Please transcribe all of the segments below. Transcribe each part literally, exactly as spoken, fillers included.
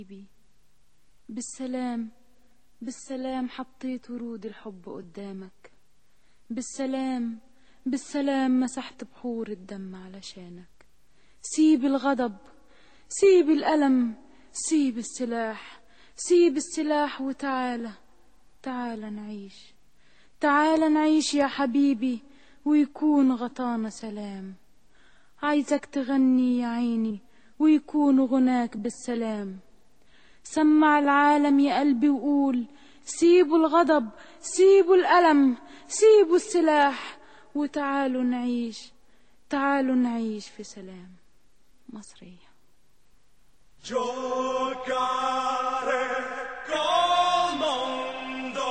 بالسلام بالسلام حطيت ورود الحب قدامك، بالسلام بالسلام مسحت بحور الدم علشانك. سيب الغضب، سيب الألم، سيب السلاح، سيب السلاح وتعالى تعالى نعيش، تعالى نعيش يا حبيبي ويكون غطانا سلام. عايزك تغني يا عيني ويكون غناك بالسلام. سمع العالم يا قلبي وقول سيبوا الغضب، سيبوا الألم، سيبوا السلاح وتعالوا نعيش، تعالوا نعيش في سلام. مصرية. Giocare col mondo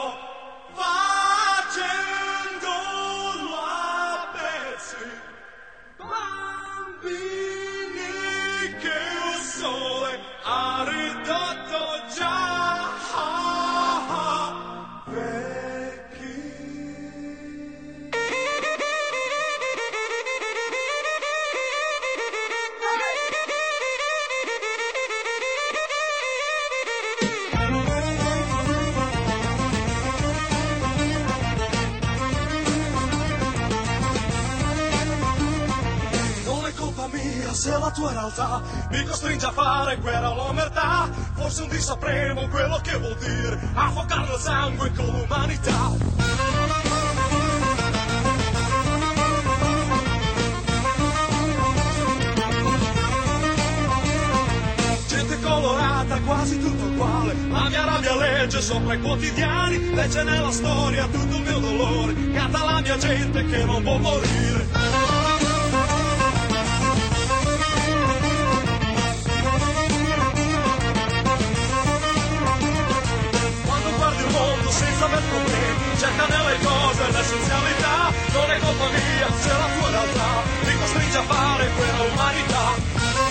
facendolo a pezzi, bambini che il sole ha ridotto già vecchi. Se la tua realtà mi costringe a fare guerra all'omertà, forse un dì sapremo quello che vuol dire affogare il sangue con l'umanità. Gente colorata, quasi tutto uguale, la mia rabbia legge sopra i quotidiani, legge nella storia tutto il mio dolore, canta la mia gente che non può morire. Senza aver problemi, cerca nelle cose l'essenzialità, non è colpa mia se la tua realtà mi costringe a fare quella umanità.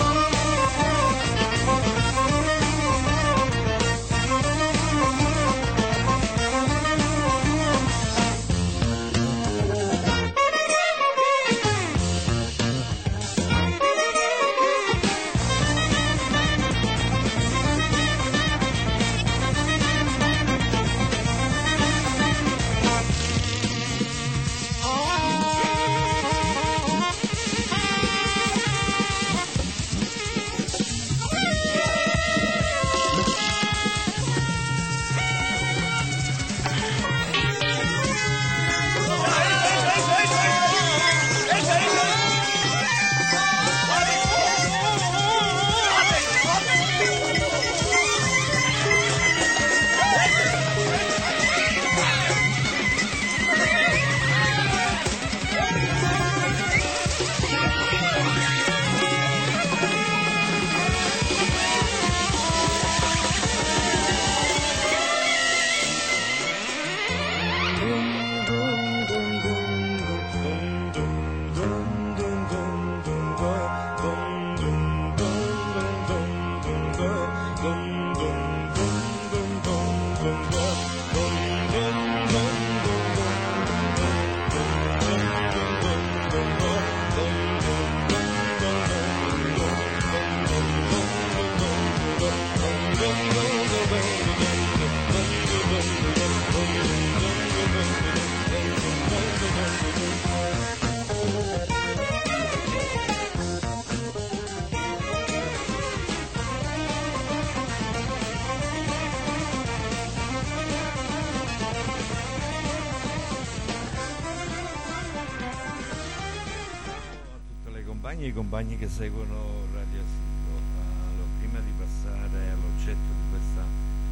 I compagni che seguono Radio Asilo, allora, prima di passare all'oggetto di questa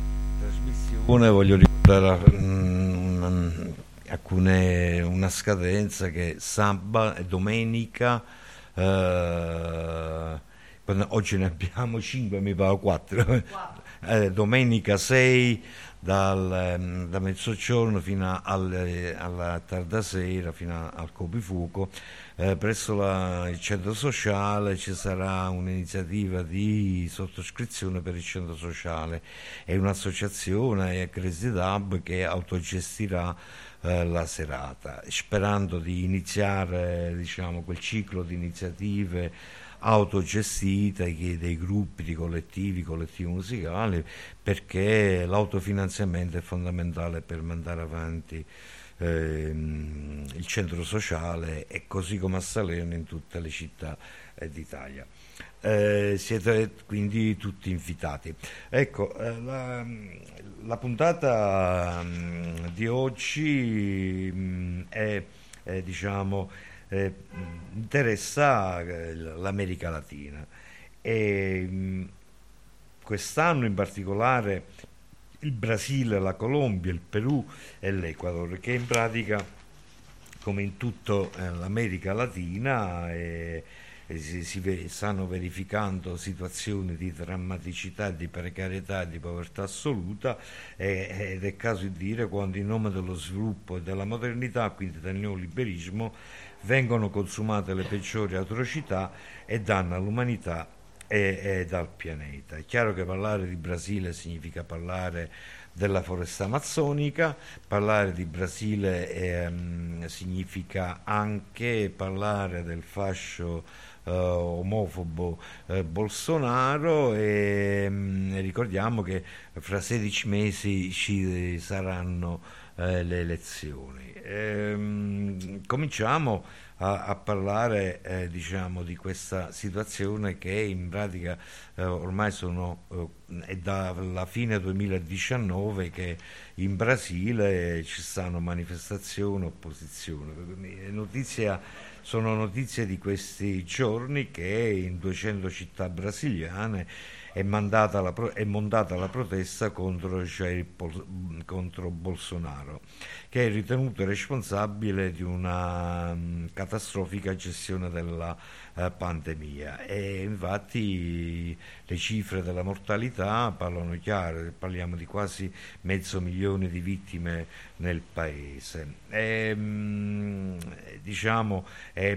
trasmissione voglio ricordare um, alcune, una scadenza che sabato e domenica, eh, oggi ne abbiamo cinque, mi pare quattro, eh, domenica sei dal, da mezzogiorno fino al, alla tarda sera, fino al coprifuoco. Eh, presso la, il centro sociale ci sarà un'iniziativa di sottoscrizione per il centro sociale, è un'associazione, è Crazy Dub, che autogestirà eh, la serata, sperando di iniziare, diciamo, quel ciclo di iniziative autogestita, che dei gruppi, di collettivi, collettivi musicali, perché l'autofinanziamento è fondamentale per mandare avanti ehm, il centro sociale, e così come a Salerno in tutte le città eh, d'Italia. Eh, siete quindi tutti invitati. Ecco, eh, la, la puntata mh, di oggi mh, è, è, diciamo, eh, interessa eh, l'America Latina, e mh, quest'anno in particolare il Brasile, la Colombia, il Perù e l'Ecuador, che in pratica, come in tutta eh, l'America Latina, eh, eh, si, si ve- stanno verificando situazioni di drammaticità, di precarietà, di povertà assoluta, eh, ed è caso di dire quando in nome dello sviluppo e della modernità, quindi del neoliberismo, vengono consumate le peggiori atrocità e danno all'umanità e, e dal pianeta. È chiaro che parlare di Brasile significa parlare della foresta amazzonica, parlare di Brasile ehm, significa anche parlare del fascio eh, omofobo eh, Bolsonaro, e mh, ricordiamo che fra sedici mesi ci saranno eh, le elezioni. Ehm, cominciamo a, a parlare eh, diciamo di questa situazione che in pratica eh, ormai sono eh, è dalla fine duemiladiciannove che in Brasile ci stanno manifestazioni, opposizione. Notizia, sono notizie di questi giorni che in duecento città brasiliane è, mandata la, è montata la protesta contro, Jair, contro Bolsonaro, che è ritenuto responsabile di una um, catastrofica gestione della uh, pandemia, e infatti le cifre della mortalità parlano chiaro, parliamo di quasi mezzo milione di vittime nel paese. E, um, diciamo, eh,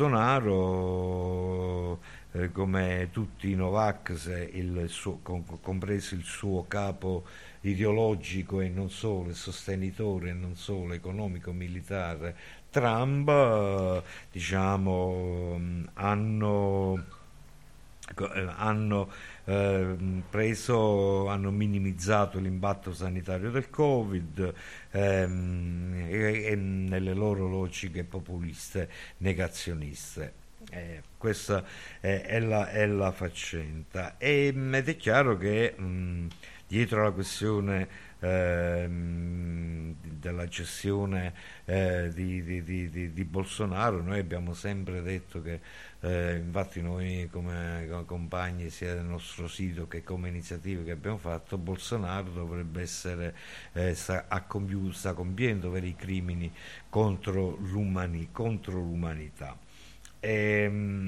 Bolsonaro, eh, come tutti i Novax, il suo, com, compreso il suo capo ideologico e non solo, il sostenitore e non solo economico militare Trump, eh, diciamo hanno hanno eh, preso hanno minimizzato l'impatto sanitario del Covid ehm, e, e nelle loro logiche populiste negazioniste. Eh, questa è, è, la, è la faccenda, e, ed è chiaro che mh, dietro la questione eh, della gestione eh, di, di, di, di Bolsonaro, noi abbiamo sempre detto che eh, infatti noi come, come compagni sia del nostro sito che come iniziative che abbiamo fatto, Bolsonaro dovrebbe essere eh, sta, compiu, sta compiendo veri crimini contro, l'umani, contro l'umanità. E,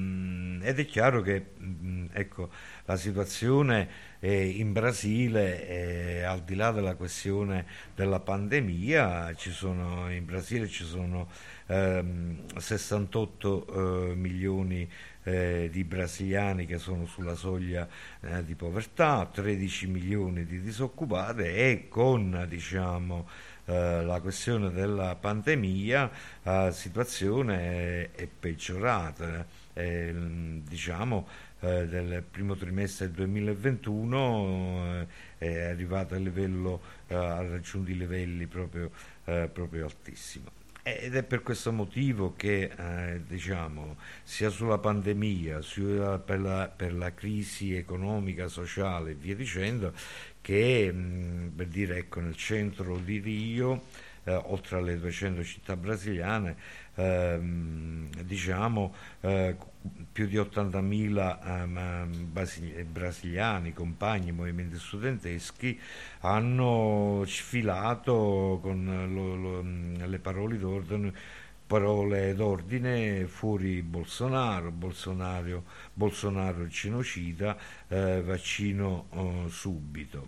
ed è chiaro che ecco, la situazione eh, in Brasile, eh, al di là della questione della pandemia, ci sono, in Brasile ci sono ehm, sessantotto eh, milioni eh, di brasiliani che sono sulla soglia eh, di povertà, tredici milioni di disoccupati, e con, diciamo, Uh, la questione della pandemia, la uh, situazione è, è peggiorata. Eh, diciamo eh, del primo trimestre del duemilaventuno eh, è arrivata a livello, eh, ha raggiunto i livelli proprio, eh, proprio altissimi. Ed è per questo motivo che eh, diciamo, sia sulla pandemia, sia per la, per la crisi economica, sociale e via dicendo, che mh, per dire, ecco, nel centro di Rio, eh, oltre alle duecento città brasiliane, ehm, diciamo eh, più di ottantamila ehm, basili- brasiliani, compagni, movimenti studenteschi hanno sfilato con lo, lo, le parole d'ordine parole d'ordine fuori Bolsonaro, Bolsonaro, Bolsonaro genocida, eh, vaccino eh, subito.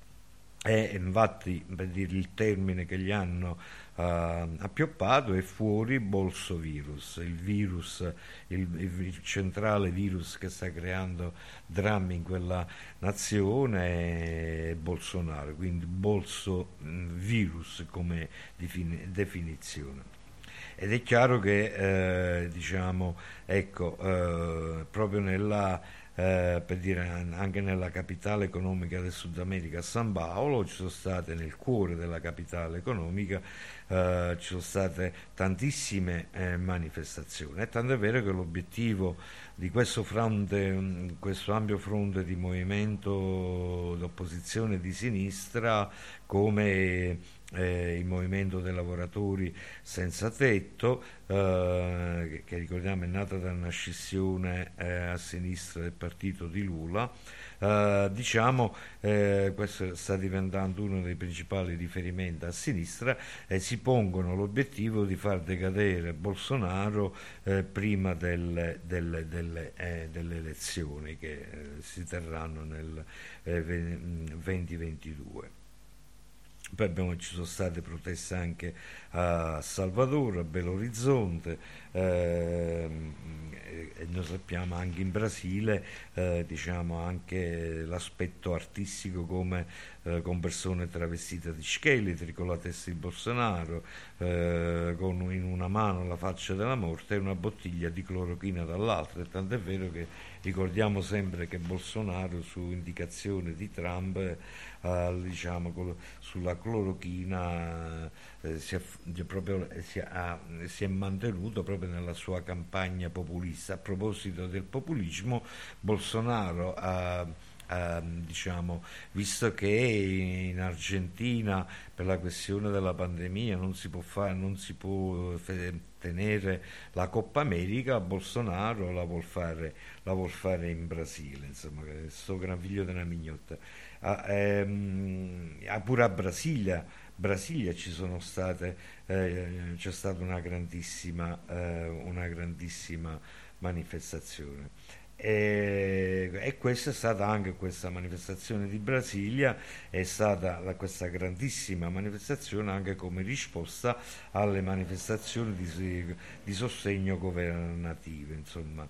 E infatti, per dire, il termine che gli hanno uh, appioppato è fuori Bolsovirus, il virus, il, il centrale virus che sta creando drammi in quella nazione è Bolsonaro, quindi Bolsovirus come defini- definizione. ed è chiaro che eh, diciamo, ecco, eh, proprio nella eh, per dire anche nella capitale economica del Sud America, San Paolo, ci sono state nel cuore della capitale economica eh, ci sono state tantissime eh, manifestazioni, e tanto è vero che l'obiettivo di questo fronte, questo ampio fronte di movimento d'opposizione di sinistra, come eh, il movimento dei lavoratori senza tetto, eh, che, che ricordiamo è nata da una scissione eh, a sinistra del partito di Lula, eh, diciamo eh, questo sta diventando uno dei principali riferimenti a sinistra, e si pongono l'obiettivo di far decadere Bolsonaro eh, prima del, del, delle, eh, delle elezioni che eh, si terranno nel eh, duemilaventidue. Poi abbiamo, ci sono state proteste anche a Salvador, a Belo Horizonte, ehm, e noi sappiamo anche in Brasile, eh, diciamo anche l'aspetto artistico, come eh, con persone travestite di scheletri, con la testa di Bolsonaro, eh, con in una mano la faccia della morte e una bottiglia di clorochina dall'altra, e tanto è vero che ricordiamo sempre che Bolsonaro, su indicazione di Trump, eh, diciamo, col, sulla clorochina eh, si, è, proprio, si, ha, si è mantenuto proprio nella sua campagna populista. A proposito del populismo, Bolsonaro ha Uh, diciamo, visto che in Argentina per la questione della pandemia non si può fare, non si può fe- tenere la Coppa America, Bolsonaro la vuol fare, la vuol fare in Brasile, insomma, sto gran figlio della mignotta. Ah, ehm, pure a Brasilia, Brasilia ci sono state, eh, c'è stata una grandissima, eh, una grandissima manifestazione. E, e questa è stata anche questa manifestazione di Brasilia, è stata la, questa grandissima manifestazione anche come risposta alle manifestazioni di, di sostegno governative, insomma,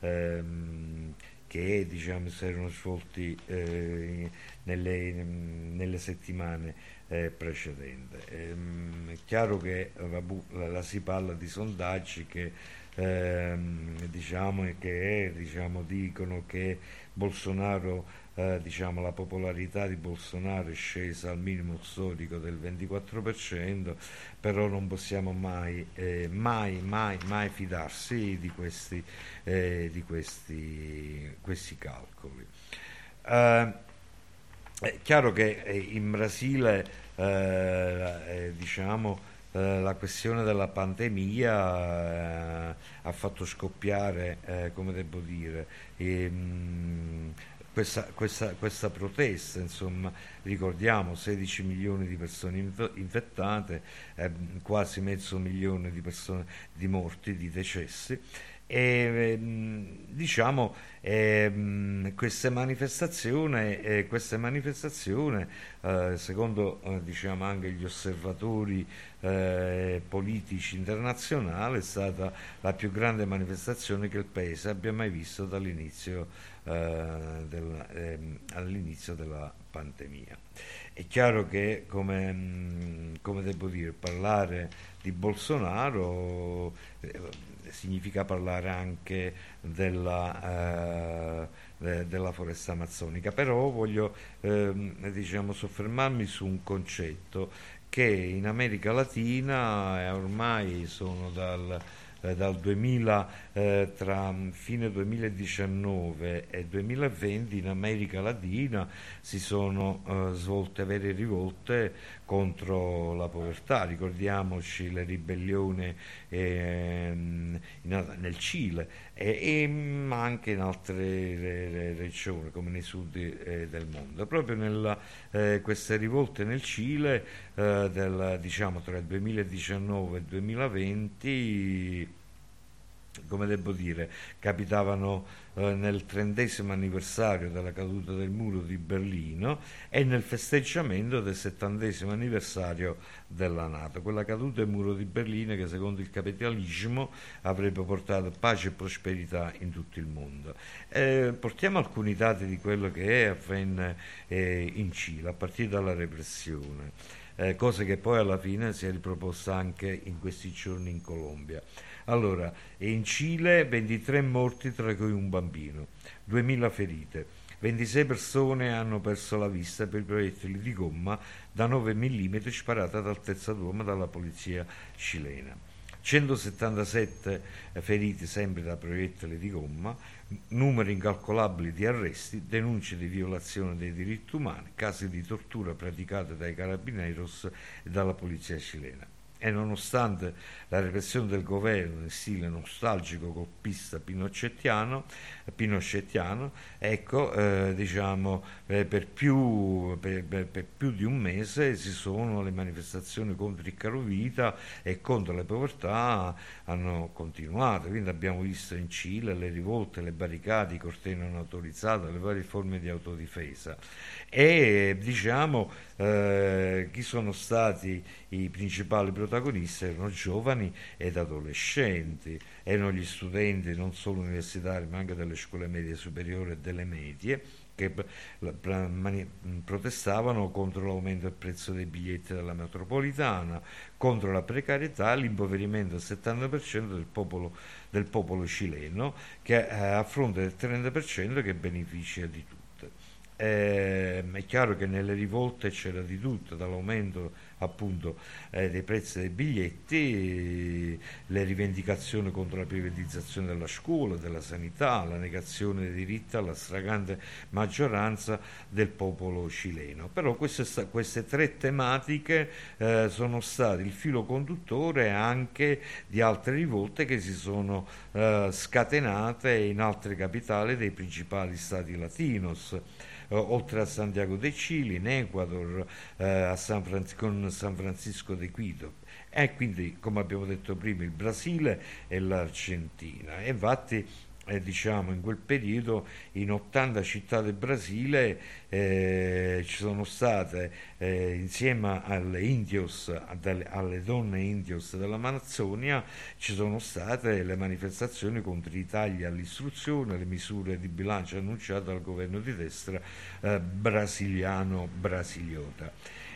ehm, che diciamo si erano svolti eh, nelle, nelle settimane eh, precedenti. Ehm, è chiaro che vabbè, la, la si parla di sondaggi che Ehm, diciamo che diciamo, dicono che Bolsonaro, eh, diciamo, la popolarità di Bolsonaro è scesa al minimo storico del ventiquattro per cento, però non possiamo mai, eh, mai, mai, mai fidarsi di questi, eh, di questi, questi calcoli. Eh, è chiaro che in Brasile, eh, eh, diciamo, Uh, la questione della pandemia uh, ha fatto scoppiare, uh, come devo dire, ehm, questa, questa, questa protesta, insomma, ricordiamo sedici milioni di persone inf- infettate, eh, quasi mezzo milione di persone, di morti, di decessi. E diciamo ehm, queste manifestazioni, eh, queste manifestazioni eh, secondo eh, diciamo anche gli osservatori eh, politici internazionali, è stata la più grande manifestazione che il paese abbia mai visto dall'inizio eh, del, ehm, all'inizio della pandemia. È chiaro che, come, mh, come devo dire, parlare di Bolsonaro eh, significa parlare anche della, eh, de, della foresta amazzonica, però voglio eh, diciamo, soffermarmi su un concetto che in America Latina eh, ormai sono dal eh, dal duemila, eh, tra fine duemiladiciannove e duemilaventi in America Latina si sono eh, svolte vere rivolte contro la povertà. Ricordiamoci le ribellioni eh, in, nel Cile e, e ma anche in altre re, re, regioni come nei sud eh, del mondo. Proprio nella, eh, queste rivolte nel Cile eh, del, diciamo, tra il duemiladiciannove e il duemilaventi, come devo dire, capitavano eh, nel trentesimo anniversario della caduta del muro di Berlino e nel festeggiamento del settantesimo anniversario della NATO. Quella caduta del muro di Berlino che secondo il capitalismo avrebbe portato pace e prosperità in tutto il mondo. Eh, portiamo alcuni dati di quello che avvenne eh, in Cile a partire dalla repressione. eh, cosa che poi alla fine si è riproposta anche in questi giorni in Colombia. Allora, in Cile ventitré morti, tra cui un bambino, duemila ferite, ventisei persone hanno perso la vista per proiettili di gomma da nove millimetri sparata ad altezza d'uomo dalla polizia cilena. centosettantasette feriti sempre da proiettili di gomma, numeri incalcolabili di arresti, denunce di violazione dei diritti umani, casi di tortura praticate dai carabineros e dalla polizia cilena. E nonostante la repressione del governo in stile nostalgico golpista pinochettiano, pinochettiano ecco, eh, diciamo, eh, per, più, per, per, per più di un mese si sono le manifestazioni contro il caro vita e contro le povertà hanno continuato, quindi abbiamo visto in Cile le rivolte, le barricate, i cortei non autorizzati, le varie forme di autodifesa. E diciamo eh, chi sono stati i principali protagonisti erano giovani ed adolescenti, erano gli studenti non solo universitari ma anche delle scuole medie superiori e delle medie che protestavano contro l'aumento del prezzo dei biglietti della metropolitana, contro la precarietà e l'impoverimento del settanta per cento del popolo, del popolo cileno, che eh, a fronte del trenta per cento che beneficia di tutte. Eh, è chiaro che nelle rivolte c'era di tutto, dall'aumento appunto eh, dei prezzi dei biglietti, eh, le rivendicazioni contro la privatizzazione della scuola, della sanità, la negazione dei diritti alla stragrande maggioranza del popolo cileno. Però queste, queste tre tematiche eh, sono state il filo conduttore anche di altre rivolte che si sono eh, scatenate in altre capitali dei principali stati latinos. Oltre a Santiago de Chile, in Ecuador, eh, a San Francisco, con San Francisco de Quito, e quindi, come abbiamo detto prima, il Brasile e l'Argentina. E infatti, eh, diciamo, in quel periodo in ottanta città del Brasile eh, ci sono state, eh, insieme alle indios, alle, alle donne indios dell'Amazzonia, ci sono state le manifestazioni contro i tagli all'istruzione, le misure di bilancio annunciate dal governo di destra eh, brasiliano brasiliota.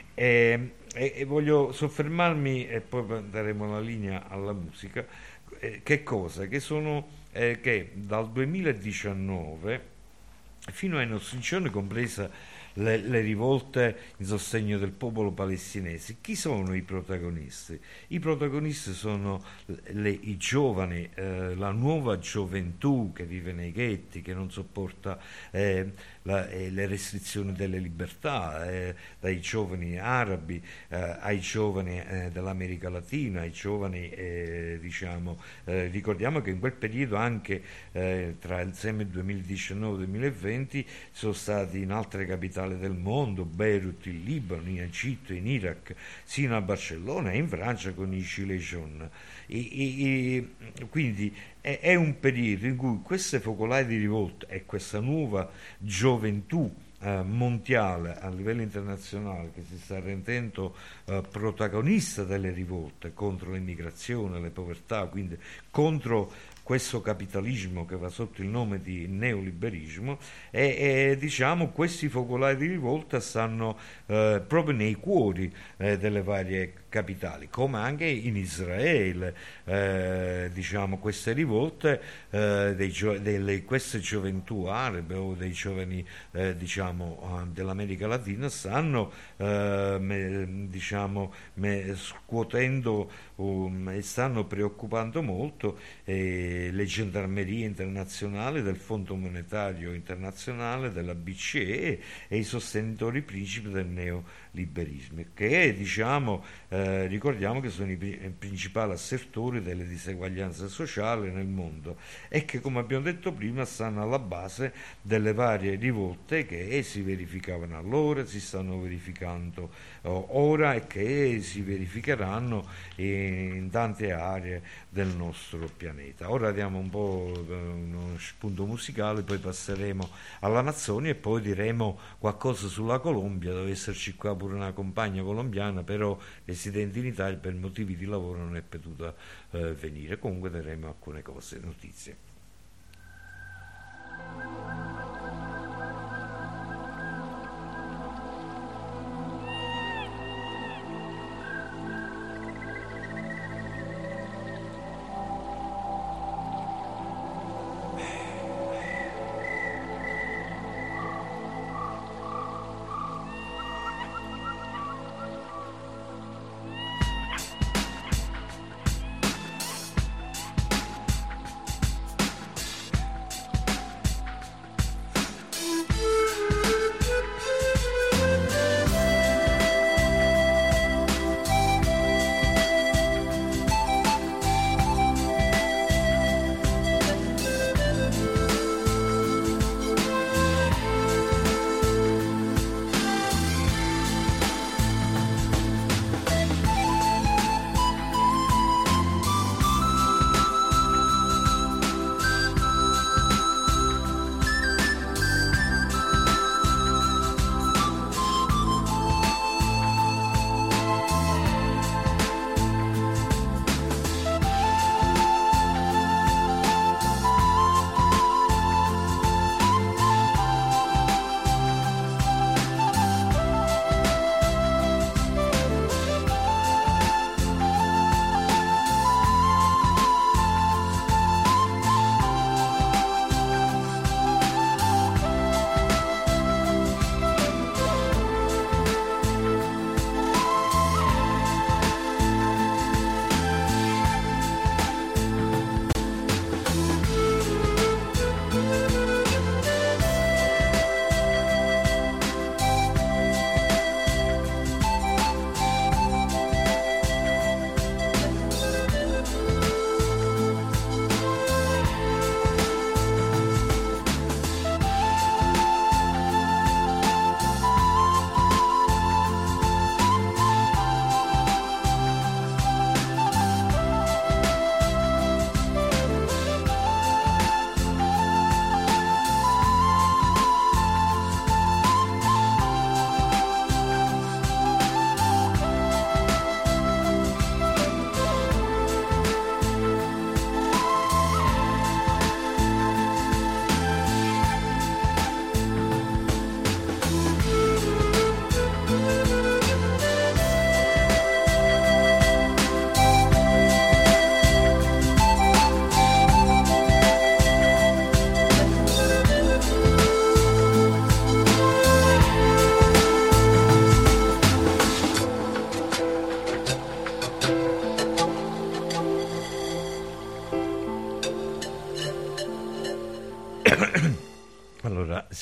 E, e, e voglio soffermarmi, e poi daremo la linea alla musica, eh, che cosa? Che sono eh, che dal duemiladiciannove fino ai nostri giorni, compresa le, le rivolte in sostegno del popolo palestinese, chi sono i protagonisti? I protagonisti sono le, i giovani, eh, la nuova gioventù che vive nei ghetti, che non sopporta eh, la, eh, le restrizioni delle libertà, eh, dai giovani arabi eh, ai giovani eh, dell'America Latina, ai giovani, eh, diciamo, eh, ricordiamo che in quel periodo anche eh, tra il duemiladiciannove e il duemilaventi sono stati in altre capitali del mondo, Beirut, in Libano, in Egitto, in Iraq, sino a Barcellona e in Francia con i Gilets jaunes. E, e, e, quindi è, è un periodo in cui queste focolai di rivolta e questa nuova gioventù eh, mondiale a livello internazionale che si sta rendendo eh, protagonista delle rivolte contro l'immigrazione, le povertà, quindi contro questo capitalismo che va sotto il nome di neoliberismo, e, e diciamo questi focolai di rivolta stanno eh, proprio nei cuori eh, delle varie capitali, come anche in Israele, eh, diciamo queste rivolte eh, dei gio- delle, queste gioventù arabe o dei giovani eh, diciamo dell'America Latina stanno eh, me, diciamo me, scuotendo um, e stanno preoccupando molto eh, le gendarmerie internazionali del Fondo Monetario Internazionale, della B C E e i sostenitori principi del neoliberismo, che diciamo eh, ricordiamo che sono i principali assertori delle diseguaglianze sociali nel mondo e che, come abbiamo detto prima, stanno alla base delle varie rivolte che si verificavano allora, si stanno verificando oh, ora e che si verificheranno in tante aree del nostro pianeta. Ora diamo un po' uno spunto musicale, poi passeremo all'Amazzonia e poi diremo qualcosa sulla Colombia. Deve esserci qua pure una compagna colombiana, però residente in Italia, per motivi di lavoro non è potuta eh, venire. Comunque daremo alcune cose, notizie.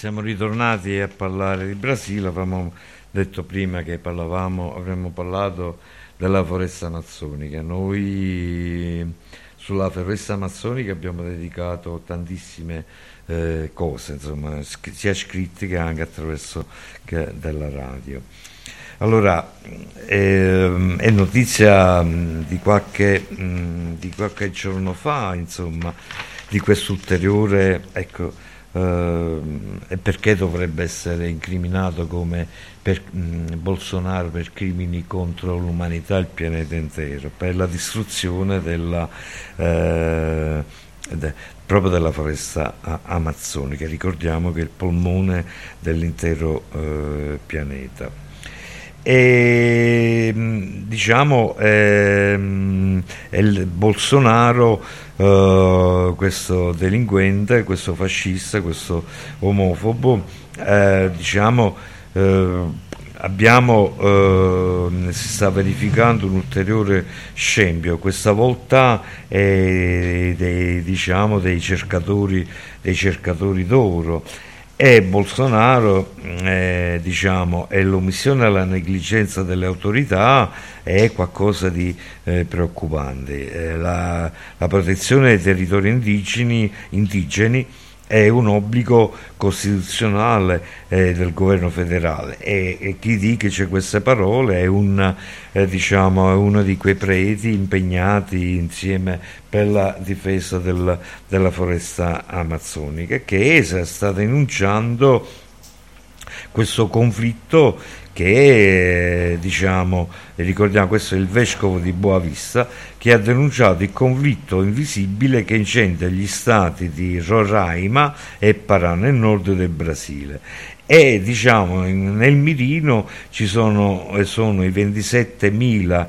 siamo ritornati a parlare di Brasile. Avevamo detto prima che parlavamo, avremmo parlato della foresta amazzonica. Noi sulla foresta amazzonica abbiamo dedicato tantissime eh, cose, insomma, sia scritte che anche attraverso che della radio. Allora, eh, è notizia mh, di, qualche, mh, di qualche giorno fa, insomma, di questo ulteriore, ecco, eh, e perché dovrebbe essere incriminato come per, mh, Bolsonaro per crimini contro l'umanità e il pianeta intero, per la distruzione della, eh, de, proprio della foresta a, amazzonica. Ricordiamo che è il polmone dell'intero eh, pianeta. E diciamo ehm, il Bolsonaro, eh, questo delinquente, questo fascista, questo omofobo, eh, diciamo eh, abbiamo eh, si sta verificando un ulteriore scempio, questa volta eh, dei, diciamo dei cercatori dei cercatori d'oro. E Bolsonaro, eh, diciamo, e l'omissione e la negligenza delle autorità è qualcosa di eh, preoccupante. Eh, la, la protezione dei territori indigeni, indigeni è un obbligo costituzionale eh, del governo federale e, e chi dice queste parole è, un, eh, diciamo, è uno di quei preti impegnati insieme per la difesa del, della foresta amazzonica, che sta denunciando questo conflitto che, diciamo, ricordiamo, questo è il vescovo di Boavista che ha denunciato il conflitto invisibile che incendia gli stati di Roraima e Pará nel nord del Brasile. E diciamo nel mirino ci sono, sono i ventisettemila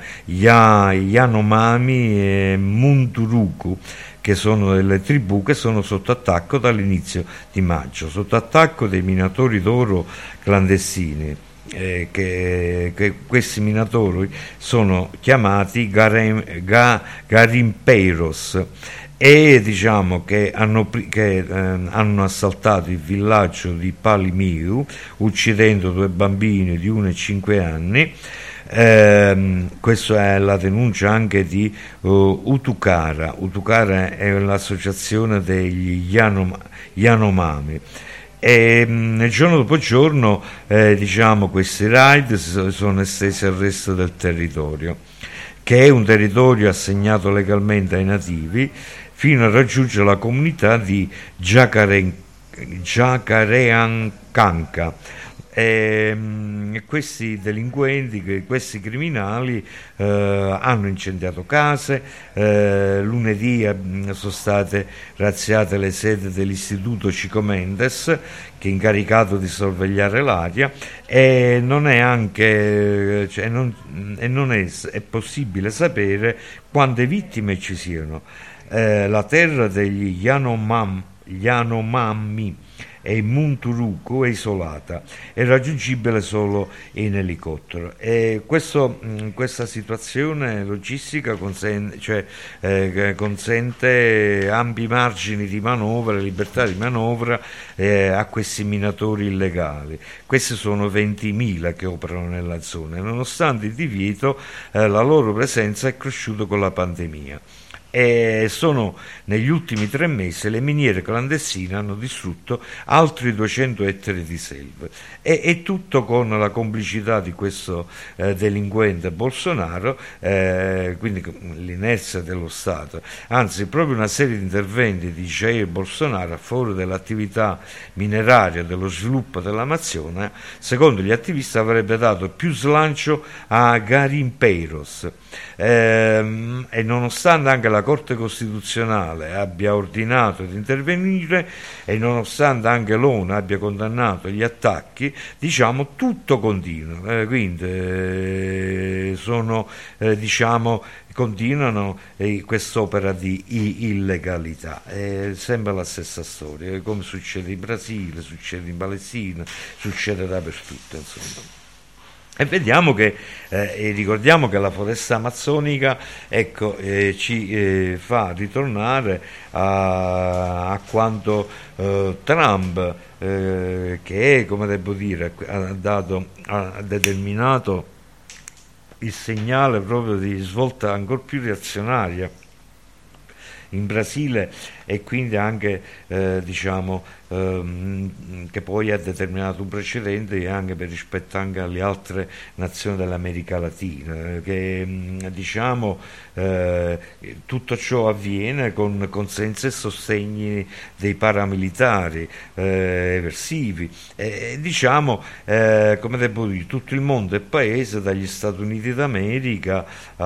Yanomami e Munduruku, che sono delle tribù che sono sotto attacco dall'inizio di maggio, sotto attacco dei minatori d'oro clandestini. Eh, che, che questi minatori sono chiamati garem, ga, garimpeiros e diciamo che hanno, che, eh, hanno assaltato il villaggio di Palimiu uccidendo due bambini di uno e cinque anni. Eh, questa è la denuncia anche di uh, Utukara. Utukara è l'associazione degli Yanom, Yanomami. E mh, giorno dopo giorno eh, diciamo questi raid sono estesi al resto del territorio, che è un territorio assegnato legalmente ai nativi, fino a raggiungere la comunità di Jacareancanca. E, mh, questi delinquenti, questi criminali eh, hanno incendiato case, eh, lunedì eh, sono state razziate le sedi dell'istituto Chico Mendes, che è incaricato di sorvegliare l'area, e non è anche cioè non, e non è, è possibile sapere quante vittime ci siano. Eh, la terra degli Yanomam, Yanomami e Munduruku è isolata, è raggiungibile solo in elicottero. E questo, questa situazione logistica consente, cioè, eh, consente ampi margini di manovra, libertà di manovra eh, a questi minatori illegali. Questi sono ventimila che operano nella zona, e nonostante il divieto eh, la loro presenza è cresciuta con la pandemia. E sono negli ultimi tre mesi le miniere clandestine hanno distrutto altri duecento ettari di selve, e, e tutto con la complicità di questo eh, delinquente Bolsonaro, eh, quindi l'inerzia dello Stato, anzi proprio una serie di interventi di Jair Bolsonaro a favore dell'attività mineraria e dello sviluppo dell'Amazzonia, secondo gli attivisti avrebbe dato più slancio a garimpeiros. Eh, e nonostante anche la Corte Costituzionale abbia ordinato di intervenire e nonostante anche l'ONU abbia condannato gli attacchi, diciamo tutto continua, eh, quindi eh, sono eh, diciamo continuano eh, quest'opera di illegalità. È sempre la stessa storia, come succede in Brasile, succede in Palestina, succede dappertutto, insomma. E vediamo che, eh, e ricordiamo che la foresta amazzonica, ecco, eh, ci eh, fa ritornare a, a quando eh, Trump eh, che, come devo dire, ha, dato, ha determinato il segnale proprio di svolta ancora più reazionaria in Brasile, e quindi anche eh, diciamo ehm, che poi ha determinato un precedente anche per rispetto anche alle altre nazioni dell'America Latina, che mh, diciamo eh, tutto ciò avviene con consensi e sostegni dei paramilitari eh, eversivi, e diciamo eh, come devo dire, tutto il mondo è paese, dagli Stati Uniti d'America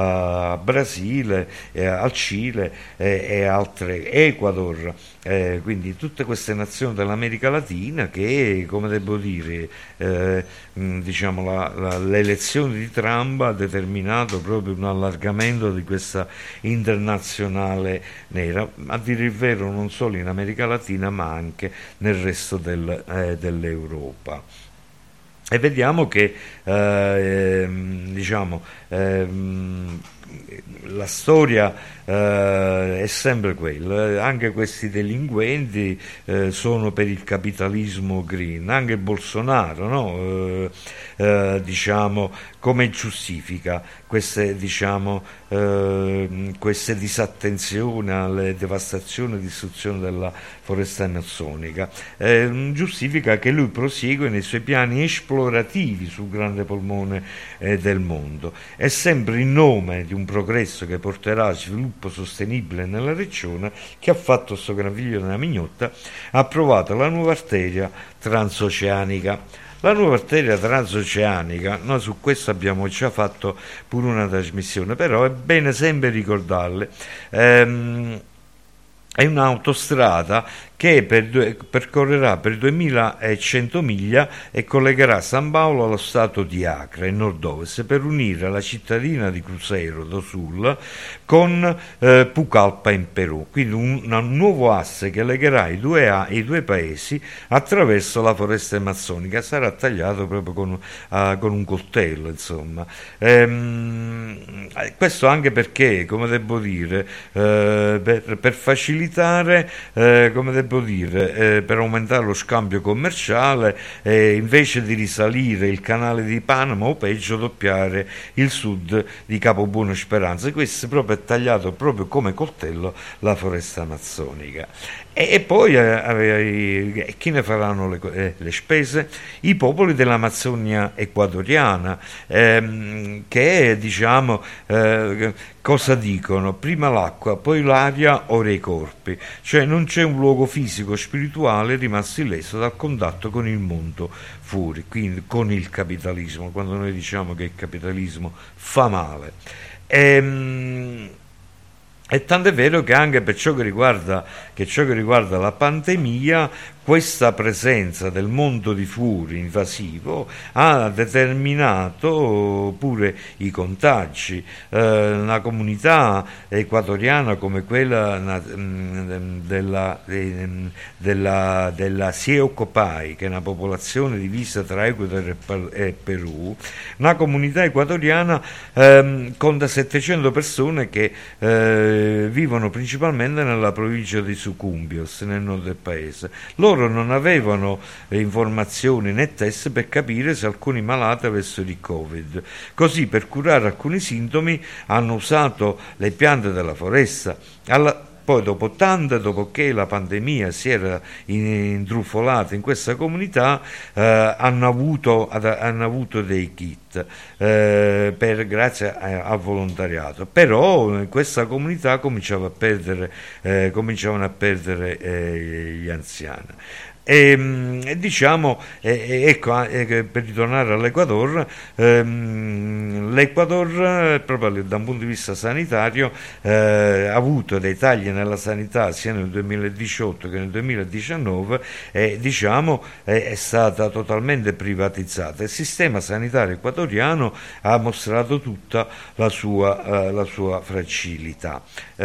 a Brasile, eh, al Cile eh, e altre, Ecuador, eh, quindi tutte queste nazioni dell'America Latina che, come devo dire, eh, mh, diciamo la, la, l'elezione di Trump ha determinato proprio un allargamento di questa internazionale nera, a dire il vero non solo in America Latina ma anche nel resto del, eh, dell'Europa. E vediamo che eh, diciamo, ehm, la storia eh, è sempre quella, anche questi delinquenti eh, sono per il capitalismo green, anche Bolsonaro, no? eh, eh, diciamo, come giustifica queste, diciamo, eh, queste disattenzioni alle devastazioni e distruzione della foresta amazzonica? Eh, giustifica che lui prosegue nei suoi piani esplorativi sul grande polmone eh, del mondo, è sempre in nome di un progresso che porterà a sviluppo sostenibile nella regione, che ha fatto sto gran figlio della mignotta, ha approvato la nuova arteria transoceanica. La nuova arteria transoceanica, noi su questo abbiamo già fatto pure una trasmissione, però è bene sempre ricordarle, ehm, è un'autostrada che per due, percorrerà per duemilacento miglia e collegherà San Paolo allo stato di Acre e nord-ovest, per unire la cittadina di Cruzeiro do Sul con eh, Pucallpa in Perù, quindi un, un nuovo asse che legherà i due, a, i due paesi attraverso la foresta amazzonica. Sarà tagliato proprio con, uh, con un coltello, insomma. Ehm, questo anche perché, come devo dire, eh, per, per facilitare, eh, come devo dire, eh, per aumentare lo scambio commerciale, eh, invece di risalire il canale di Panama o peggio doppiare il sud di Capo Buona Speranza. Questo proprio è tagliato proprio come coltello la foresta amazzonica. E, e poi eh, eh, chi ne faranno le, eh, le spese? I popoli dell'Amazzonia ecuadoriana, ehm, che diciamo eh, cosa dicono? Prima l'acqua, poi l'aria, ora i corpi, cioè non c'è un luogo fisico spirituale rimasto illeso dal contatto con il mondo fuori, quindi con il capitalismo, quando noi diciamo che il capitalismo fa male. Ehm, E tanto è vero che anche per ciò che riguarda, che ciò che riguarda la pandemia, questa presenza del mondo di fuori invasivo ha determinato pure i contagi. Eh, una comunità equatoriana come quella della, della, della Siocopay, che è una popolazione divisa tra Ecuador e Perù, una comunità equatoriana eh, conta settecento persone che eh, vivono principalmente nella provincia di Sucumbios, nel nord del paese. Loro non avevano informazioni né test per capire se alcuni malati avessero il Covid. Così, per curare alcuni sintomi, hanno usato le piante della foresta. Alla Poi, dopo tanto, dopo che la pandemia si era intrufolata in questa comunità, eh, hanno, avuto, hanno avuto dei kit eh, per, grazie al volontariato. Però in questa comunità cominciava a perdere, eh, cominciavano a perdere eh, gli anziani. E, e diciamo, eh, ecco, eh, per ritornare all'Equador, ehm, l'Equador, proprio da un punto di vista sanitario, eh, ha avuto dei tagli nella sanità sia nel duemiladiciotto che nel duemiladiciannove, e diciamo è, è stata totalmente privatizzata. Il sistema sanitario equatoriano ha mostrato tutta la sua, eh, la sua fragilità,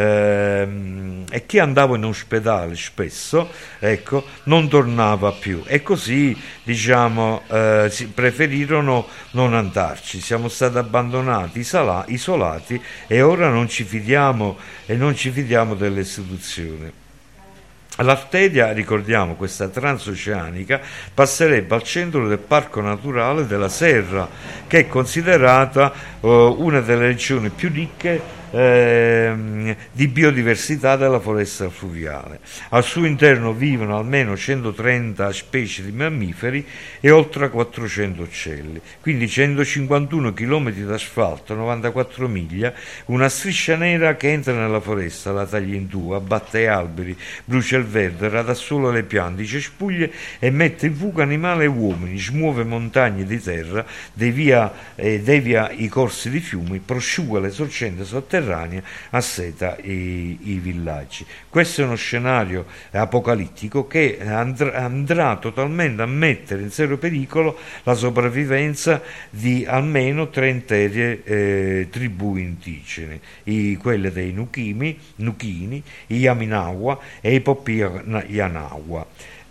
ehm, e chi andava in ospedale spesso, ecco, non tornava più, e così diciamo eh, si preferirono non andarci. Siamo stati abbandonati, isala, isolati, e ora non ci fidiamo e non ci fidiamo delle istituzioni. L'arteria, ricordiamo, questa transoceanica, passerebbe al centro del Parco Naturale della Serra, che è considerata eh, una delle regioni più ricche ehm, di biodiversità della foresta fluviale. Al suo interno vivono almeno centotrenta specie di mammiferi e oltre quattrocento uccelli, quindi centocinquantuno chilometri d'asfalto, novantaquattro miglia, una striscia nera che entra nella foresta, la taglia in due, abbatte alberi, brucia il verde, radassola le piante, i cespugli e mette in fuga animali e uomini, smuove montagne di terra, devia, eh, devia i corsi di fiumi, prosciuga le sorgenti sotterranee, asseta i, i villaggi. Questo è uno scenario apocalittico che andrà, andrà totalmente a mettere in serio pericolo la sopravvivenza di almeno tre intere eh, tribù indigene, i, quelle dei Nukimi, Nuchini, i Yaminawa e i Popi-Yanawa.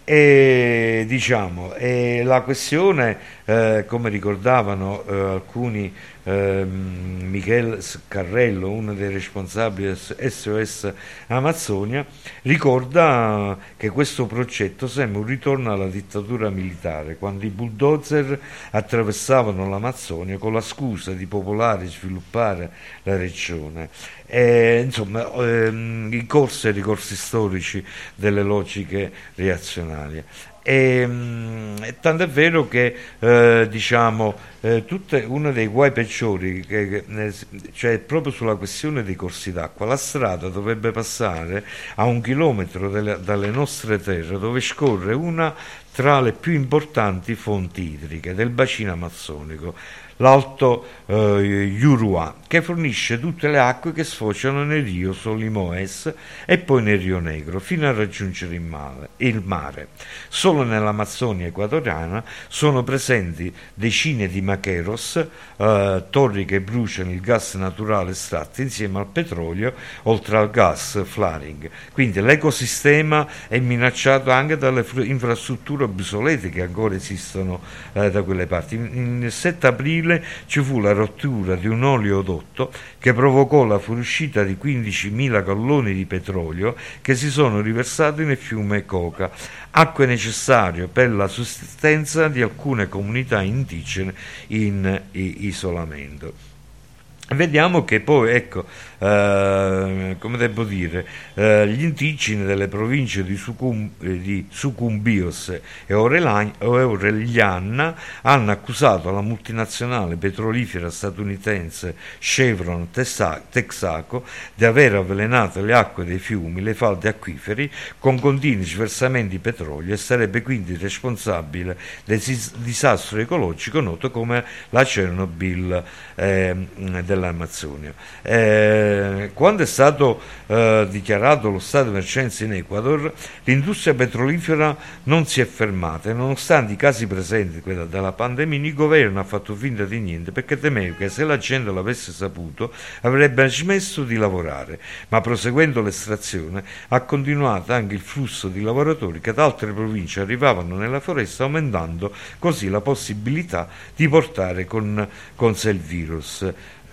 E diciamo, e la questione, eh, come ricordavano eh, alcuni, eh, Michele Carrello, uno dei responsabili S O S Amazzonia, ricorda che questo progetto sembra un ritorno alla dittatura militare, quando i bulldozer attraversavano l'Amazzonia con la scusa di popolare e sviluppare la regione. E, insomma, ehm, i corsi e ricorsi storici delle logiche reazionarie. E, e tanto è vero che eh, diciamo eh, tutte, uno dei guai peggiori che, che, eh, cioè proprio sulla questione dei corsi d'acqua, la strada dovrebbe passare a un chilometro delle, dalle nostre terre, dove scorre una tra le più importanti fonti idriche del bacino amazzonico, l'Alto eh, Juruá, che fornisce tutte le acque che sfociano nel Rio Solimões e poi nel Rio Negro, fino a raggiungere il mare. Il mare. Solo nell'Amazzonia equatoriana sono presenti decine di macheros, eh, torri che bruciano il gas naturale estratto insieme al petrolio, oltre al gas flaring. Quindi l'ecosistema è minacciato anche dalle infrastrutture obsolete che ancora esistono eh, da quelle parti. Il sette aprile ci fu la rottura di un oleodotto che provocò la fuoriuscita di quindicimila galloni di petrolio che si sono riversati nel fiume Coca, acque necessarie per la sussistenza di alcune comunità indigene in isolamento. Vediamo che poi, ecco, eh, come devo dire, eh, gli indigeni delle province di, Sucum, eh, di Sucumbios e Aureliana hanno accusato la multinazionale petrolifera statunitense Chevron Texaco di aver avvelenato le acque dei fiumi, le falde acquiferi con continui sversamenti di petrolio e sarebbe quindi responsabile del disastro ecologico noto come la Chernobyl eh, dell'Amazzonia. Eh, quando è stato eh, dichiarato lo stato di emergenza in Ecuador, l'industria petrolifera non si è fermata e nonostante i casi presenti della pandemia, il governo ha fatto finta di niente perché temeva che se la gente l'avesse saputo avrebbe smesso di lavorare, ma proseguendo l'estrazione ha continuato anche il flusso di lavoratori che da altre province arrivavano nella foresta, aumentando così la possibilità di portare con, con sé il virus.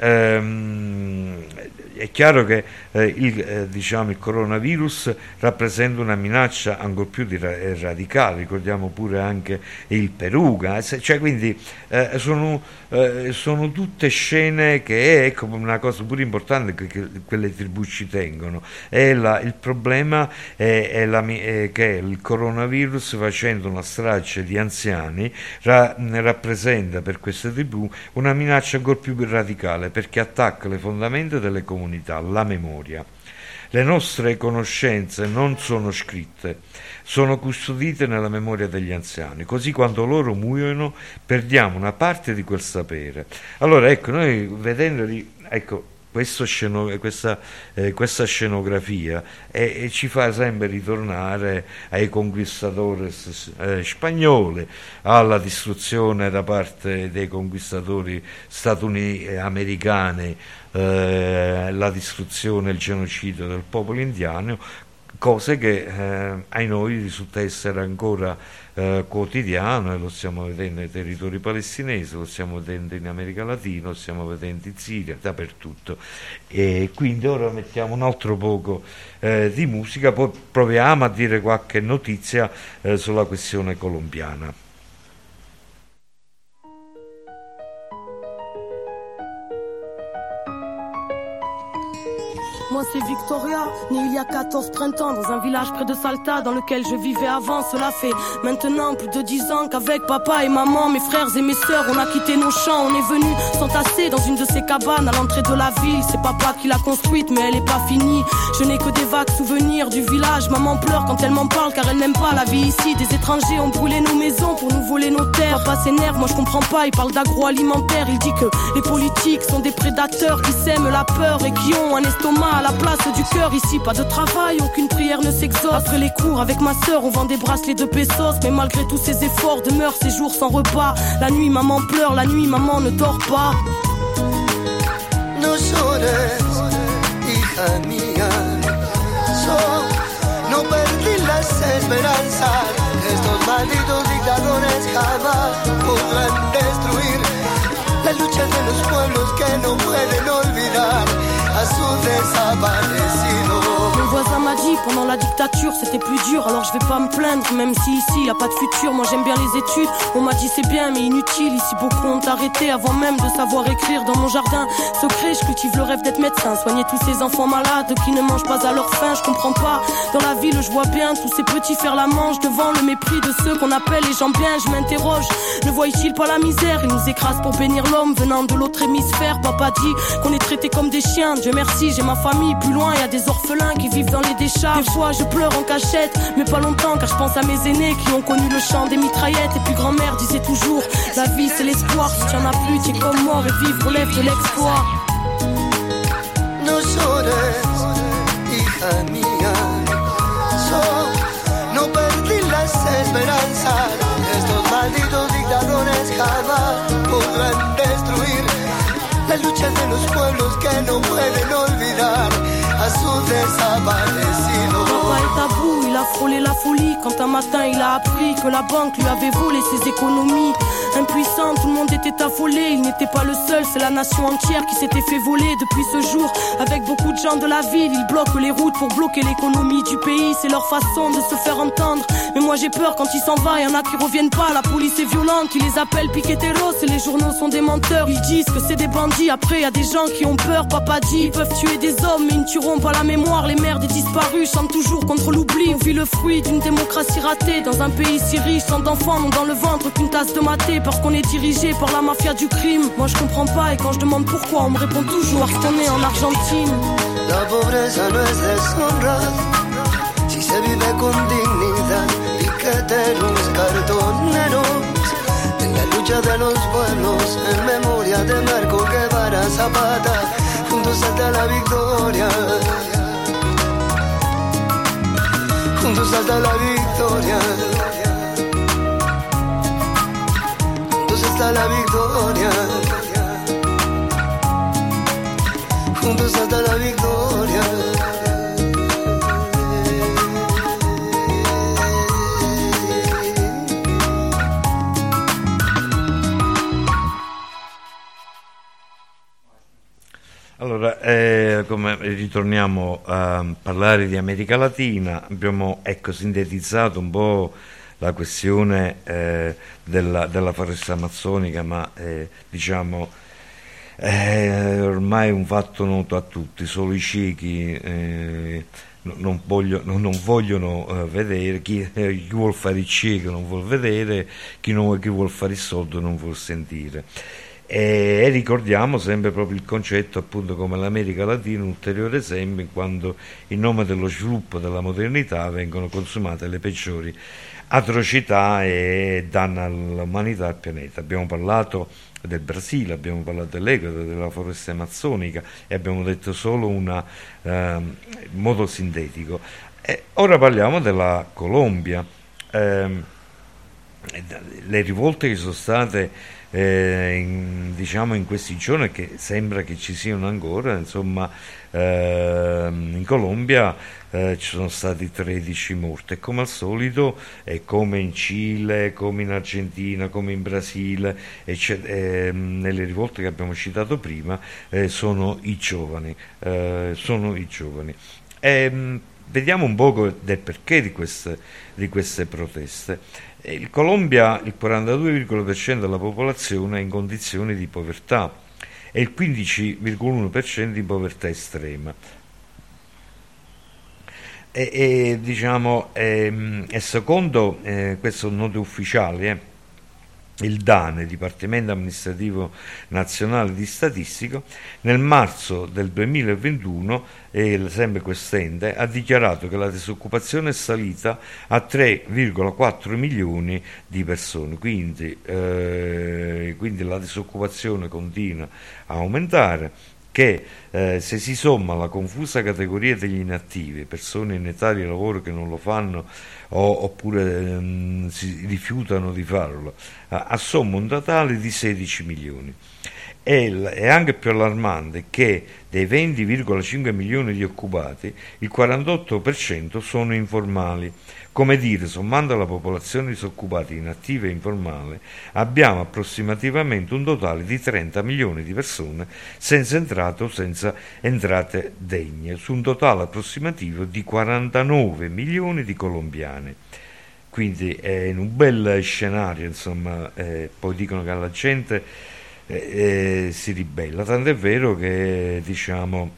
Ehm, è chiaro che eh, il, eh, diciamo, il coronavirus rappresenta una minaccia ancor più di ra- radicale, ricordiamo pure anche il Peruga, eh, cioè, quindi eh, sono, eh, sono tutte scene che è, ecco, una cosa pure importante che, che quelle tribù ci tengono. È la, il problema è, è, la, è che il coronavirus, facendo una strage di anziani, ra- rappresenta per queste tribù una minaccia ancor più radicale, perché attacca le fondamenta delle comunità, la memoria. Le nostre conoscenze non sono scritte, sono custodite nella memoria degli anziani, così quando loro muoiono perdiamo una parte di quel sapere. Allora ecco, noi vedendoli, ecco, Questo sceno, questa, eh, questa scenografia e, e ci fa sempre ritornare ai conquistadores eh, spagnoli, alla distruzione da parte dei conquistatori statunitensi, eh, la distruzione e il genocidio del popolo indiano, cose che eh, ai noi risulta essere ancora eh, quotidiano, e lo stiamo vedendo nei territori palestinesi, lo stiamo vedendo in America Latina, lo stiamo vedendo in Siria, dappertutto. E quindi ora mettiamo un altro poco eh, di musica, poi proviamo a dire qualche notizia eh, sulla questione colombiana. Moi c'est Victoria, née il y a quatorze printemps dans un village près de Salta dans lequel je vivais avant. Cela fait maintenant plus de dix ans qu'avec papa et maman, mes frères et mes sœurs, on a quitté nos champs. On est venus s'entasser dans une de ces cabanes à l'entrée de la ville. C'est papa qui l'a construite mais elle est pas finie. Je n'ai que des vagues souvenirs du village. Maman pleure quand elle m'en parle car elle n'aime pas la vie ici. Des étrangers ont brûlé nos maisons pour nous voler nos terres. Papa s'énerve, moi je comprends pas, il parle d'agroalimentaire. Il dit que les politiques sont des prédateurs qui sèment la peur et qui ont un estomac à la place du cœur. Ici pas de travail, aucune prière ne s'exauce. Après les cours avec ma sœur on vend des bracelets de pesos. Mais malgré tous ces efforts demeurent ces jours sans repas. La nuit maman pleure, la nuit maman ne dort pas. No llores, hija mía, so, no perdí las esperanzas. Estos malditos dictadores jamás podrán destruir la lucha de los pueblos que no pueden olvidar à su desaparecido. Mon voisin m'a dit pendant la dictature c'était plus dur. Alors je vais pas me plaindre même si ici y a pas de futur. Moi j'aime bien les études, on m'a dit c'est bien mais inutile. Ici beaucoup ont arrêté avant même de savoir écrire. Dans mon jardin secret je cultive le rêve d'être médecin, soigner tous ces enfants malades qui ne mangent pas à leur faim. Je comprends pas, dans la ville je vois bien tous ces petits faire la manche devant le mépris de ceux qu'on appelle les gens bien. Je m'interroge, ne voient-ils pas la misère? Ils nous écrasent pour bénir l'homme venant de l'autre hémisphère. Papa dit qu'on est traités comme des chiens. Dieu merci, j'ai ma famille. Plus loin, y a des orphelins qui vivent dans les décharges. Des fois, je pleure en cachette, mais pas longtemps, car je pense à mes aînés qui ont connu le chant des mitraillettes. Et puis grand-mère disait toujours, la vie c'est l'espoir. Si t'en as plus, t'es comme mort et vivre relève de l'exploit. No llores, hija mía, so, no perdí las esperanzas. Estos malditos dictadores jamás podrán destruir la lucha de los pueblos que no pueden olvidar à su desaparecido. Papa est à bout, il a frôlé la folie quand un matin il a appris que la banque lui avait volé ses économies. Impuissant, tout le monde était affolé, il n'était pas le seul, c'est la nation entière qui s'était fait voler. Depuis ce jour, avec beaucoup de gens de la ville, ils bloquent les routes pour bloquer l'économie du pays. C'est leur façon de se faire entendre, mais moi j'ai peur quand il s'en va, y en a qui reviennent pas. La police est violente, ils les appellent piqueteros et les journaux sont des menteurs. Ils disent que c'est des bandits, après y a des gens qui ont peur. Papa dit, ils peuvent tuer des hommes mais ils ne tueront pas la mémoire. Les mères des disparus chantent toujours contre l'oubli. On vit le fruit d'une démocratie ratée dans un pays si riche, tant d'enfants n'ont dans le ventre qu'une tasse de maté. Parce qu'on est dirigé par la mafia du crime. Moi je comprends pas et quand je demande pourquoi on me répond toujours parce qu'on est en Argentine. La pobreza no es deshonra si se vive con dignidad. Piqueteros, cartoneros, en la lucha de los pueblos, en memoria de Marco Guevara Zapata, juntos hasta la victoria, juntos hasta la victoria, juntos hasta la victoria, juntos hasta la victoria. Allora, eh, come ritorniamo a parlare di America Latina, abbiamo ecco, sintetizzato un po' la questione eh, della, della foresta amazzonica, ma eh, diciamo è ormai un fatto noto a tutti, solo i ciechi eh, non, voglio, non vogliono eh, vedere, chi, eh, chi vuol fare il cieco non vuol vedere, chi, non, chi vuol fare il sordo non vuol sentire. E ricordiamo sempre proprio il concetto, appunto, come l'America Latina, un ulteriore esempio, quando in nome dello sviluppo della modernità vengono consumate le peggiori atrocità e danno all'umanità e al pianeta. Abbiamo parlato del Brasile, abbiamo parlato dell'Ecuador, della foresta amazzonica e abbiamo detto solo una eh, in modo sintetico. E ora parliamo della Colombia. Eh, le rivolte che sono state eh, in, diciamo in questi giorni, che sembra che ci siano ancora, insomma, eh, in Colombia eh, ci sono stati tredici morti, e come al solito, e come in Cile, come in Argentina, come in Brasile, e eh, nelle rivolte che abbiamo citato prima, eh, sono i giovani, eh, sono i giovani. E, vediamo un po' del perché di queste, di queste proteste. In Colombia il quarantadue virgola uno per cento della popolazione è in condizioni di povertà e il quindici virgola uno per cento in povertà estrema. E, e diciamo, e, e secondo eh, questo note ufficiali, eh, il DANE, Dipartimento Amministrativo Nazionale di Statistica, nel marzo del duemilaventuno, eh, sempre quest'ente, ha dichiarato che la disoccupazione è salita a tre virgola quattro milioni di persone, quindi, eh, quindi la disoccupazione continua a aumentare, che eh, se si somma alla confusa categoria degli inattivi, persone in età di lavoro che non lo fanno o, oppure ehm, si rifiutano di farlo, eh, assomma un totale di sedici milioni. E è anche più allarmante che dei venti virgola cinque milioni di occupati, il quarantotto per cento sono informali. Come dire, sommando la popolazione disoccupata inattiva e informale, abbiamo approssimativamente un totale di trenta milioni di persone senza entrate o senza entrate degne, su un totale approssimativo di quarantanove milioni di colombiani. Quindi è in un bel scenario, insomma, eh, poi dicono che la gente eh, eh, si ribella, tant'è vero che, diciamo,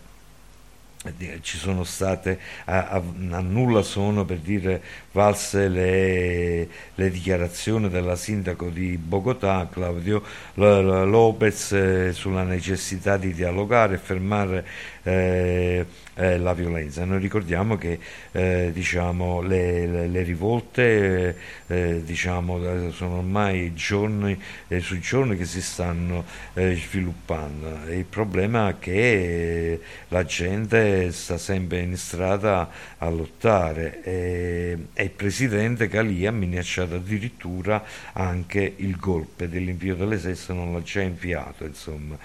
ci sono state, a, a, a nulla sono, per dire, valse le, le dichiarazioni della sindaco di Bogotà, Claudio Lopez, eh, sulla necessità di dialogare e fermare eh, eh, la violenza. Noi ricordiamo che eh, diciamo, le, le, le rivolte eh, diciamo, sono ormai giorni eh, su giorni che si stanno eh, sviluppando. Il problema è che la gente sta sempre in strada a lottare e, e il presidente Calì ha minacciato addirittura anche il golpe dell'invio delle seste, non l'ha già inviato, insomma.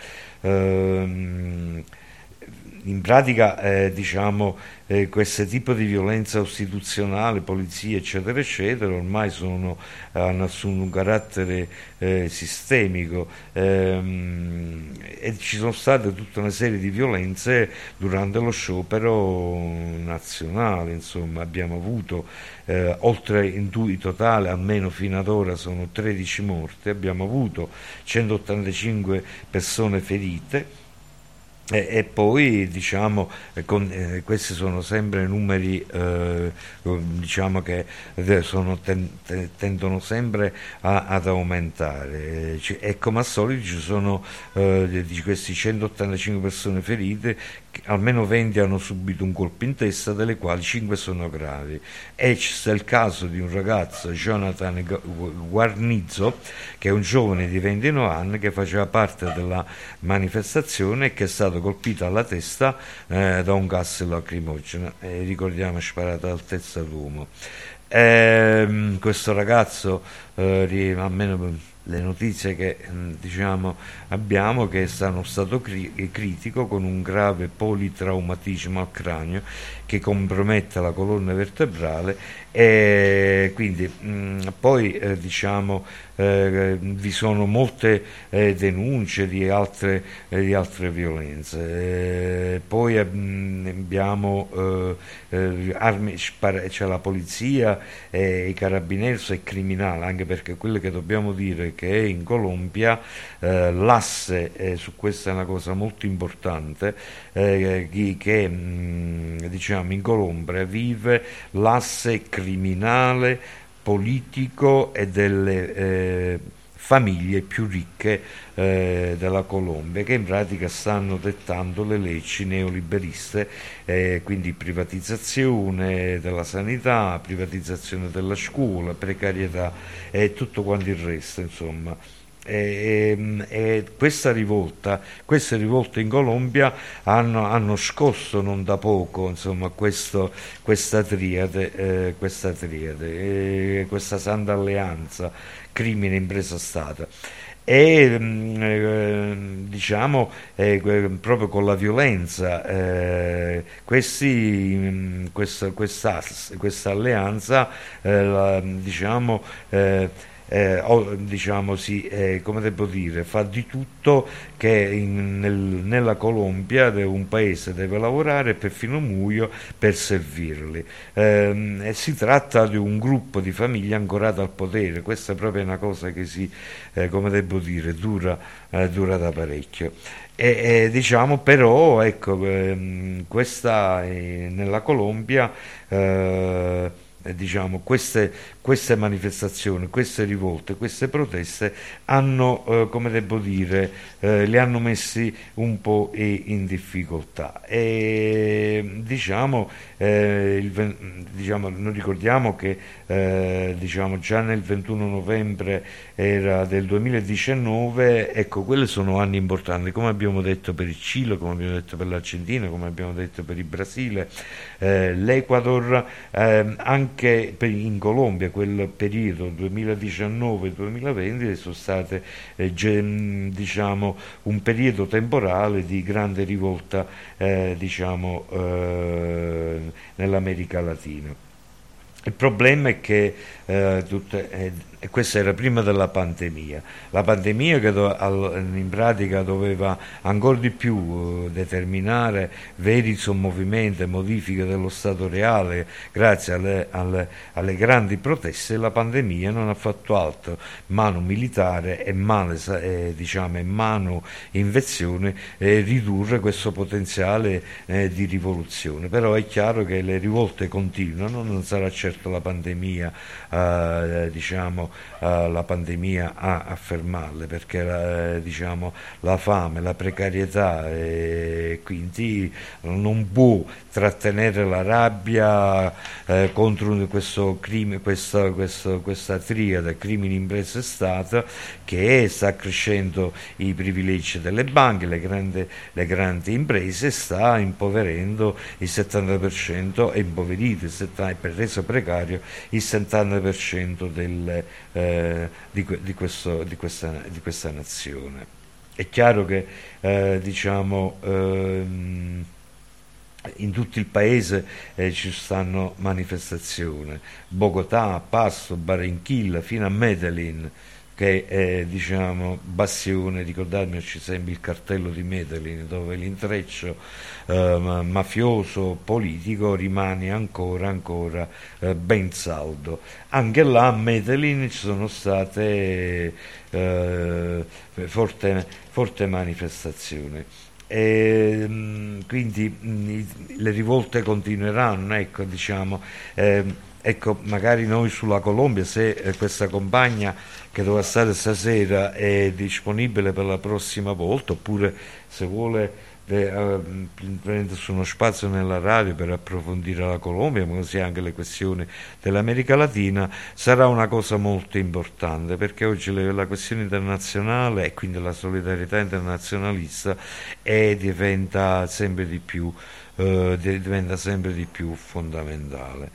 Ehm, in pratica eh, diciamo eh, questo tipo di violenza costituzionale, polizia eccetera eccetera, ormai sono, hanno assunto un carattere eh, sistemico ehm, e ci sono state tutta una serie di violenze durante lo sciopero nazionale, insomma abbiamo avuto eh, oltre in, tu, in totale, almeno fino ad ora sono tredici morti, abbiamo avuto centottantacinque persone ferite. E, e poi diciamo eh, con, eh, questi sono sempre numeri eh, diciamo che sono, ten, ten, tendono sempre a, ad aumentare e, e come al solito ci sono eh, di questi centottantacinque persone ferite, almeno venti hanno subito un colpo in testa, delle quali cinque sono gravi, e c'è il caso di un ragazzo, Jonathan Guarnizzo, che è un giovane di ventinove anni che faceva parte della manifestazione e che è stato colpito alla testa eh, da un gas lacrimogeno, e ricordiamo sparato ad altezza d'uomo. E, questo ragazzo eh, almeno le notizie che diciamo abbiamo, che è stato, stato cri- critico, con un grave politraumatismo al cranio che compromette la colonna vertebrale, e quindi mh, poi eh, diciamo eh, vi sono molte eh, denunce di altre, eh, di altre violenze. Eh, poi mh, abbiamo eh, eh, armi, spara- c'è la polizia e i carabinieri, è criminale, anche perché quello che dobbiamo dire che in Colombia eh, l'asse, eh, su questa è una cosa molto importante, eh, che, che mh, diciamo in Colombia vive l'asse criminale, politico e delle eh, famiglie più ricche eh, della Colombia, che in pratica stanno dettando le leggi neoliberiste, eh, quindi privatizzazione della sanità, privatizzazione della scuola, precarietà e tutto quanto il resto, insomma. E, e questa rivolta, queste rivolte in Colombia hanno, hanno scosso non da poco, insomma, questo, questa triade, eh, questa triade, eh, questa santa alleanza crimine impresa Stato. e mh, eh, diciamo eh, proprio con la violenza eh, questi, mh, questa, questa, questa alleanza eh, la, diciamo eh, Eh, o, diciamo sì, eh, come devo dire, fa di tutto che in, nel, nella Colombia deve, un paese deve lavorare perfino muoio per servirli. Eh, e si tratta di un gruppo di famiglie ancorato al potere, questa è proprio una cosa che si, eh, come devo dire, dura, eh, dura da parecchio. E, e diciamo però, ecco, ehm, questa eh, nella Colombia eh, diciamo, queste, queste manifestazioni, queste rivolte, queste proteste hanno, eh, come devo dire, eh, li hanno messi un po' in difficoltà. E diciamo, eh, il, diciamo noi ricordiamo che eh, diciamo, già nel ventuno novembre era del duemiladiciannove, ecco, quelli sono anni importanti, come abbiamo detto per il Cile, come abbiamo detto per l'Argentina, come abbiamo detto per il Brasile, eh, l'Ecuador, eh, anche per, in Colombia quel periodo duemiladiciannove duemilaventi sono state eh, ge, diciamo un periodo temporale di grande rivolta eh, diciamo eh, nell'America Latina. Il problema è che eh, tutte, eh, questa era prima della pandemia, la pandemia che do, al, in pratica doveva ancora di più eh, determinare veri sommovimenti e modifiche dello Stato reale grazie alle, alle, alle grandi proteste. La pandemia non ha fatto altro, mano militare e mano, eh, diciamo, mano invenzione, eh, ridurre questo potenziale eh, di rivoluzione. Però è chiaro che le rivolte continuano, non sarà certo la pandemia eh, diciamo eh, la pandemia a, a fermarle, perché la, diciamo, la fame, la precarietà e quindi non può trattenere la rabbia eh, contro questo crimine, questa, questo, questa triade crimini, imprese e Stato che sta crescendo i privilegi delle banche, le grandi, le grandi imprese, sta impoverendo il settanta per cento e impoverito il settanta, per reso precario il settanta per cento del, eh, di, di, questo, di, questa, di questa nazione. È chiaro che eh, diciamo ehm, in tutto il paese eh, ci stanno manifestazioni, Bogotà, Pasto, Barranquilla, fino a Medellin, che è diciamo bastione, ricordateci sempre il cartello di Medellin, dove l'intreccio eh, mafioso politico rimane ancora ancora eh, ben saldo. Anche là a Medellin ci sono state eh, forte, forte manifestazioni. E, quindi mh, le rivolte continueranno, ecco, diciamo, eh, ecco, magari noi sulla Colombia, se eh, questa compagna che doveva stare stasera è disponibile per la prossima volta, oppure se vuole eh, prendersi uno spazio nella radio per approfondire la Colombia, ma così anche le questioni dell'America Latina, sarà una cosa molto importante, perché oggi le, la questione internazionale e quindi la solidarietà internazionalista è, diventa sempre di più eh, diventa sempre di più fondamentale.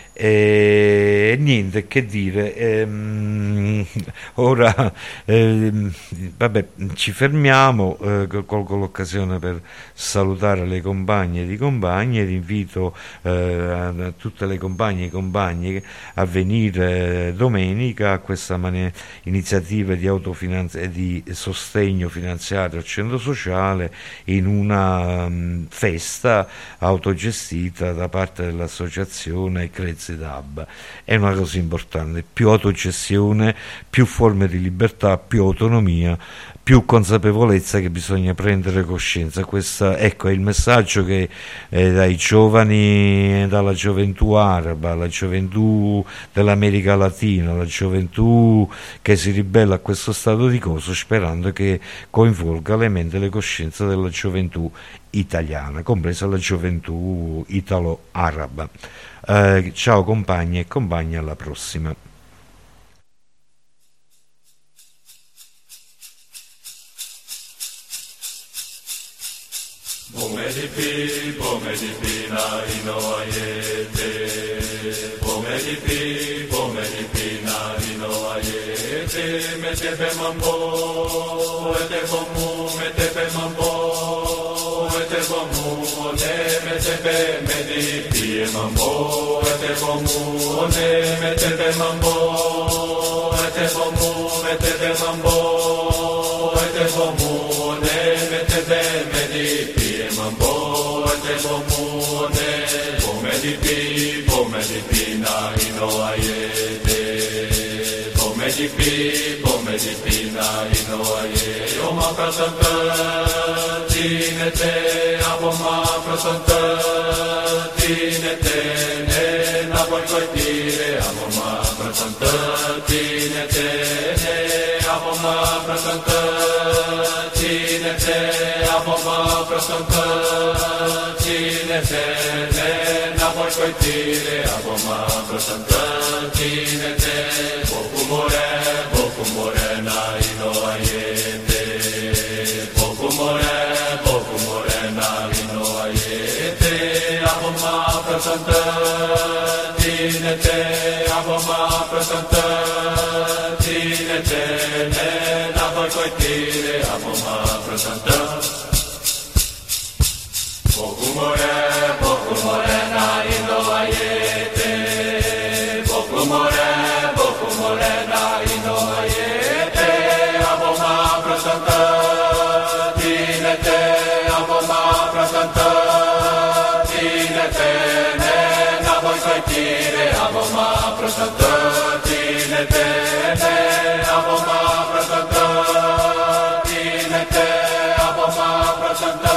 E niente che dire, ehm, ora ehm, vabbè, ci fermiamo, eh, colgo l'occasione per salutare le compagne e i compagni ed invito eh, a tutte le compagne e i compagni a venire domenica a questa mani- iniziativa di autofinanzi- e di sostegno finanziario al centro sociale, in una um, festa autogestita da parte dell'associazione Crazy Dub. È una cosa importante: più autogestione, più forme di libertà, più autonomia, più consapevolezza, che bisogna prendere coscienza. Questo, ecco, è il messaggio che eh, dai giovani, dalla gioventù araba, la gioventù dell'America Latina, la gioventù che si ribella a questo stato di cose, sperando che coinvolga le menti e le coscienze della gioventù italiana, compresa la gioventù italo-araba. Eh, ciao compagni e compagni, alla prossima. Pomedipi, pomedipi na ino ayete. Pomedipi, pomedipi na ino ayete. mete, mete pe mambo, mete bomu, mete pe mambo, mete bomu, mete pe medi, pie mambo, mete bomu, mete pe mambo, mete bomu, mete pe mambo, mete bomu, mete pe medi, pie mambo, mete bomu, mete pi, mete pi na ino ayete. Pomedi pi, pomedi pi na ino aye, o ma prasanta, tine te, abo ma prasanta, tine te, ne, na voi coitire, abo ma prasanta, tine te, ne, abo ma prasanta, tine te, abo ma prasanta, tine te, ne, na voi coitire, abo ma prasanta, tine te, poco more, poco more na ino ayete, poco more, poco more na ino ayete, abo ma prasanta, tine te, abo ma prasanta, tine te, ne, na voi coitire, abo ma prasanta, poco more, poco more na ino ayete, poco more, poco more na ino ayete, abo ma prasanta, tine te, abo ma prasanta, tine te, ne, na voi coitire, abo ma prasanta, tine te, ne, abo ma prasanta, tine te, abo ma prasanta.